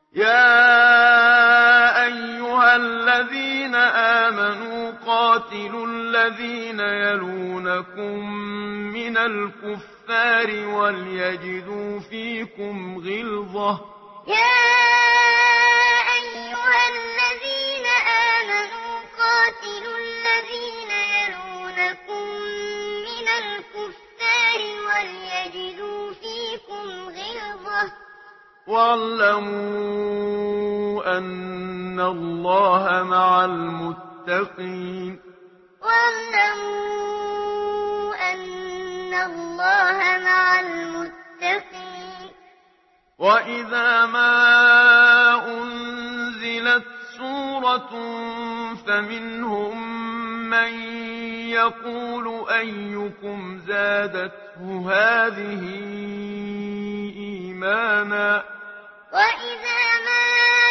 يا أيها الذين آمنوا قاتلوا الذين يلونكم من الكفار وليجدوا فيكم غلظة يا أيها الذين آمنوا قاتلوا الذين يلونكم من الكفار وليجدوا فيكم غلظة واعلموا أن الله مع المتقين واعلموا أن الله مع المتقين وإذا ما أنزلت سورة فمنهم من يقول أيكم زادته هذه إيمانا وإذا ما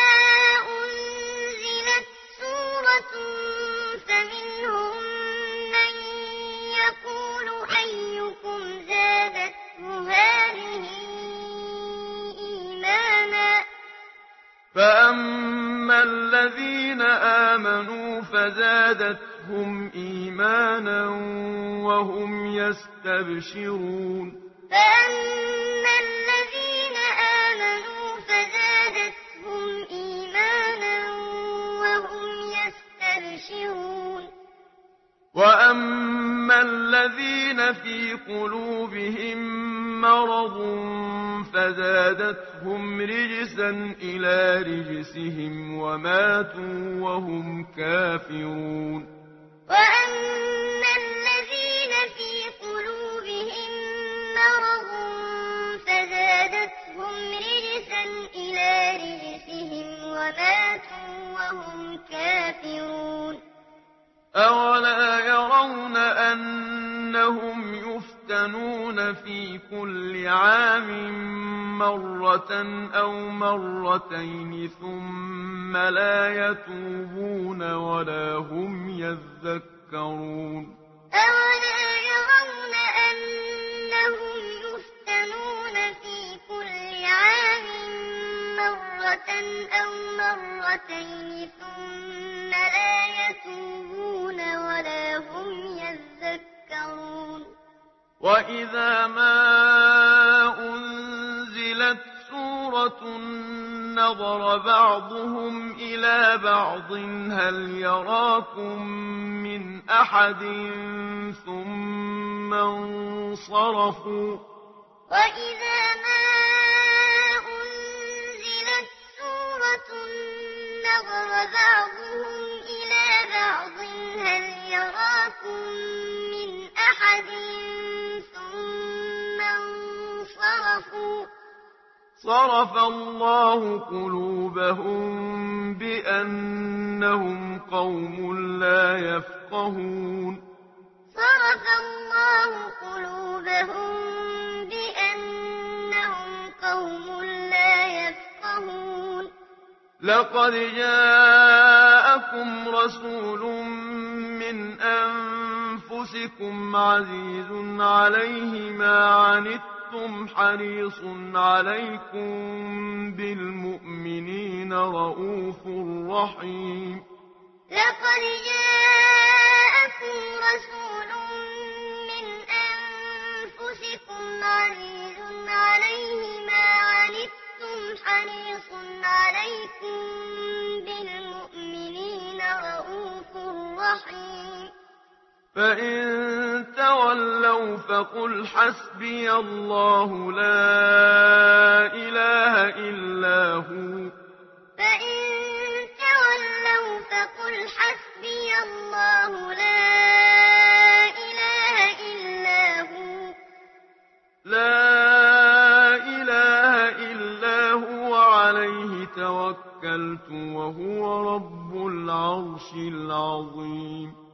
أنزلت سورة فمنهم من يقول أيكم زادته هذه إيمانا فأما الذين آمنوا فزادتهم إيمانا وهم يستبشرون فأما الذين آمنوا فزادتهم إيمانا وهم يستبشرون وأما الذين في قلوبهم مرض فزادتهم رجسا إلى رجسهم وماتوا وهم كافرون وأما الذين في قلوبهم مرض فزادتهم رجسا إلى رجسهم وماتوا وهم كافرون أولا يرون أنهم يفتنون في كل عام مرة أو مرتين ثم لا يتوبون ولا هم يذكرون أولا يرون أنهم يفتنون في كل عام مرة أو مرتين ثم لا يتوبون ولا هم يذكرون وإذا ما أنزلت سورة نظر بعضهم إلى بعض هل يراكم من أحد ثم انصرفوا وإذا ما أنزلت سورة نظر بعضهم إلى بعض هل يراكم من أحد ثم انصرفوا صرف الله قلوبهم بأنهم قوم لا يفقهون صرف الله قلوبهم بأنهم قوم لا يفقهون لقد جاءكم رسول من أنفسكم عزيز عليه ما عنتم حريص عليكم بالمؤمنين رؤوف رحيم لقد جاءكم رسول من أنفسكم عزيز عليه ما عنتم حريص عليكم بالمؤمنين رؤوف رحيم فإن تولوا فقل حسبي الله لا إله إلا هو فإن تولوا فقل حسبي الله لا إله إلا هو لا إله إلا هو عليه توكلت وهو رب العرش العظيم